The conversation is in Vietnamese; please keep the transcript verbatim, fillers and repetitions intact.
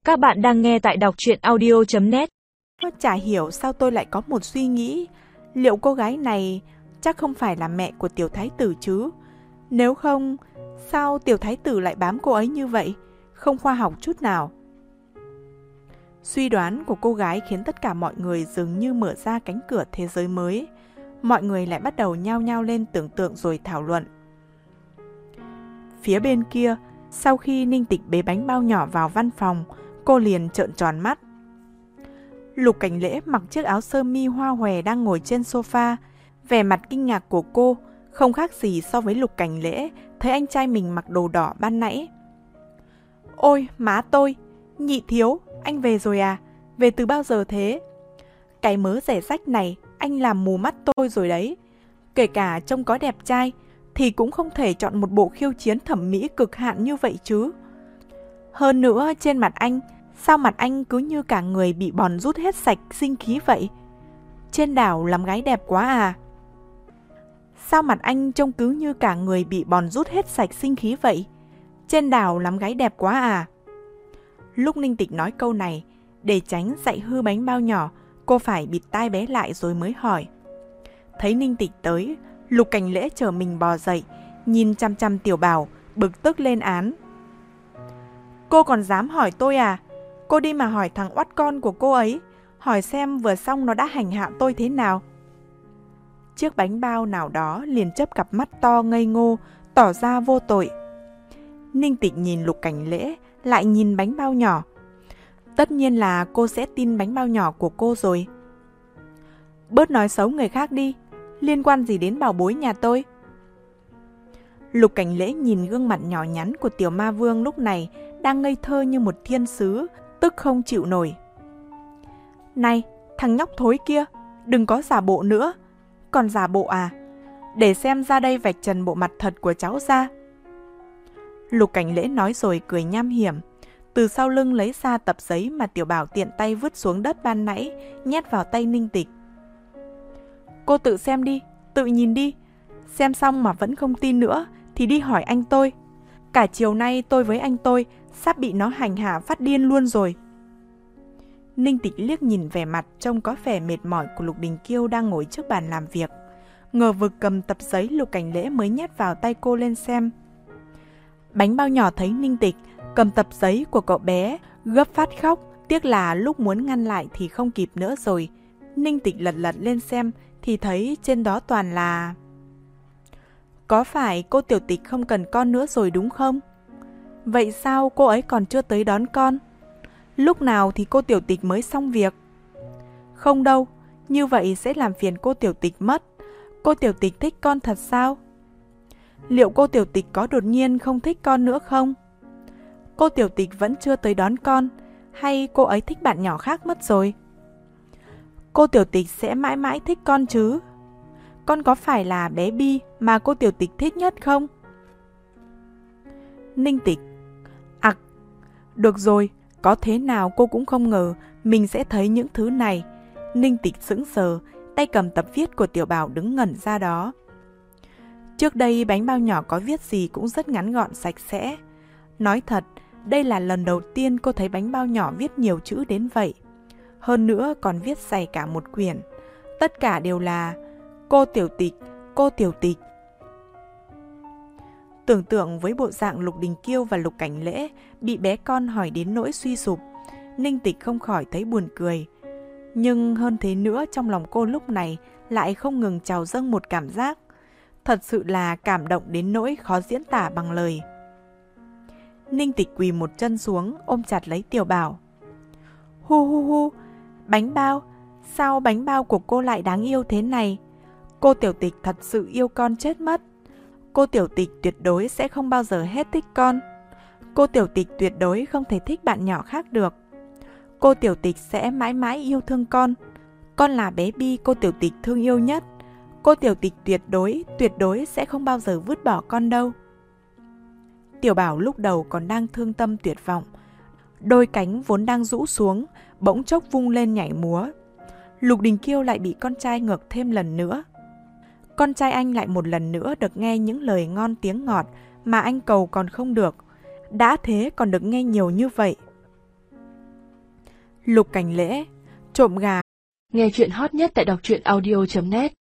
Các bạn đang nghe tại đọc truyện audio chấm net. Chả hiểu sao tôi lại có một suy nghĩ, liệu cô gái này chắc không phải là mẹ của tiểu thái tử chứ? Nếu không, sao tiểu thái tử lại bám cô ấy như vậy? Không khoa học chút nào. Suy đoán của cô gái khiến tất cả mọi người dường như mở ra cánh cửa thế giới mới. Mọi người lại bắt đầu nhao nhao lên tưởng tượng rồi thảo luận. Phía bên kia, sau khi Ninh Tịch bế bánh bao nhỏ vào văn phòng, cô liền trợn tròn mắt. Lục Cảnh Lễ mặc chiếc áo sơ mi hoa hòe đang ngồi trên sofa. Vẻ mặt kinh ngạc của cô không khác gì so với Lục Cảnh Lễ thấy anh trai mình mặc đồ đỏ ban nãy. Ôi má tôi, nhị thiếu, anh về rồi à? Về từ bao giờ thế? Cái mớ rẻ rách này anh làm mù mắt tôi rồi đấy. Kể cả trông có đẹp trai thì cũng không thể chọn một bộ khiêu chiến thẩm mỹ cực hạn như vậy chứ. Hơn nữa trên mặt anh, sao mặt anh cứ như cả người bị bòn rút hết sạch sinh khí vậy? Trên đảo làm gái đẹp quá à? Sao mặt anh trông cứ như cả người bị bòn rút hết sạch sinh khí vậy? Trên đảo làm gái đẹp quá à? Lúc Ninh Tịch nói câu này, để tránh dạy hư bánh bao nhỏ, cô phải bịt tai bé lại rồi mới hỏi. Thấy Ninh Tịch tới, Lục Cảnh Lễ chờ mình bò dậy, nhìn chăm chăm Tiểu Bảo, bực tức lên án. Cô còn dám hỏi tôi à? Cô đi mà hỏi thằng oắt con của cô ấy, hỏi xem vừa xong nó đã hành hạ tôi thế nào. Chiếc bánh bao nào đó liền chớp cặp mắt to ngây ngô, tỏ ra vô tội. Ninh Tịch nhìn Lục Cảnh Lễ, lại nhìn bánh bao nhỏ. Tất nhiên là cô sẽ tin bánh bao nhỏ của cô rồi. Bớt nói xấu người khác đi, liên quan gì đến bảo bối nhà tôi? Lục Cảnh Lễ nhìn gương mặt nhỏ nhắn của tiểu ma vương lúc này đang ngây thơ như một thiên sứ, tức không chịu nổi. Này, thằng nhóc thối kia, đừng có giả bộ nữa. Còn giả bộ à? Để xem ra đây vạch trần bộ mặt thật của cháu ra. Lục Cảnh Lễ nói rồi cười nham hiểm. Từ sau lưng lấy ra tập giấy mà Tiểu Bảo tiện tay vứt xuống đất ban nãy, nhét vào tay Ninh Tịch. Cô tự xem đi, tự nhìn đi. Xem xong mà vẫn không tin nữa thì đi hỏi anh tôi. Cả chiều nay tôi với anh tôi sắp bị nó hành hạ phát điên luôn rồi. Ninh Tịch liếc nhìn vẻ mặt trông có vẻ mệt mỏi của Lục Đình Kiêu đang ngồi trước bàn làm việc. Ngờ vực cầm tập giấy Lục Cảnh Lễ mới nhét vào tay cô lên xem. Bánh bao nhỏ thấy Ninh Tịch cầm tập giấy của cậu bé, gấp phát khóc. Tiếc là lúc muốn ngăn lại thì không kịp nữa rồi. Ninh Tịch lật lật lên xem thì thấy trên đó toàn là... Có phải cô Tiểu Tịch không cần con nữa rồi đúng không? Vậy sao cô ấy còn chưa tới đón con? Lúc nào thì cô Tiểu Tịch mới xong việc? Không đâu, như vậy sẽ làm phiền cô Tiểu Tịch mất. Cô Tiểu Tịch thích con thật sao? Liệu cô Tiểu Tịch có đột nhiên không thích con nữa không? Cô Tiểu Tịch vẫn chưa tới đón con, hay cô ấy thích bạn nhỏ khác mất rồi? Cô Tiểu Tịch sẽ mãi mãi thích con chứ? Con có phải là bé Bi mà cô Tiểu Tịch thích nhất không? Ninh Tịch: Ặc, được rồi, có thế nào cô cũng không ngờ mình sẽ thấy những thứ này. Ninh Tịch sững sờ, tay cầm tập viết của Tiểu Bảo đứng ngẩn ra đó. Trước đây bánh bao nhỏ có viết gì cũng rất ngắn gọn sạch sẽ. Nói thật, đây là lần đầu tiên cô thấy bánh bao nhỏ viết nhiều chữ đến vậy. Hơn nữa còn viết dày cả một quyển. Tất cả đều là cô Tiểu Tịch, cô Tiểu Tịch. Tưởng tượng với bộ dạng Lục Đình Kiêu và Lục Cảnh Lễ bị bé con hỏi đến nỗi suy sụp, Ninh Tịch không khỏi thấy buồn cười. Nhưng hơn thế nữa, trong lòng cô lúc này lại không ngừng trào dâng một cảm giác. Thật sự là cảm động đến nỗi khó diễn tả bằng lời. Ninh Tịch quỳ một chân xuống, ôm chặt lấy Tiểu Bảo. Hu hu hu, bánh bao, sao bánh bao của cô lại đáng yêu thế này? Cô Tiểu Tịch thật sự yêu con chết mất. Cô Tiểu Tịch tuyệt đối sẽ không bao giờ hết thích con. Cô Tiểu Tịch tuyệt đối không thể thích bạn nhỏ khác được. Cô Tiểu Tịch sẽ mãi mãi yêu thương con. Con là bé Bi cô Tiểu Tịch thương yêu nhất. Cô Tiểu Tịch tuyệt đối, tuyệt đối sẽ không bao giờ vứt bỏ con đâu. Tiểu Bảo lúc đầu còn đang thương tâm tuyệt vọng. Đôi cánh vốn đang rũ xuống, bỗng chốc vung lên nhảy múa. Lục Đình Kiêu lại bị con trai ngược thêm lần nữa. Con trai anh lại một lần nữa được nghe những lời ngon tiếng ngọt mà anh cầu còn không được. Đã thế còn được nghe nhiều như vậy. Lục Cảnh Lễ, trộm gà. Nghe chuyện hot nhất tại đọc truyện audio chấm net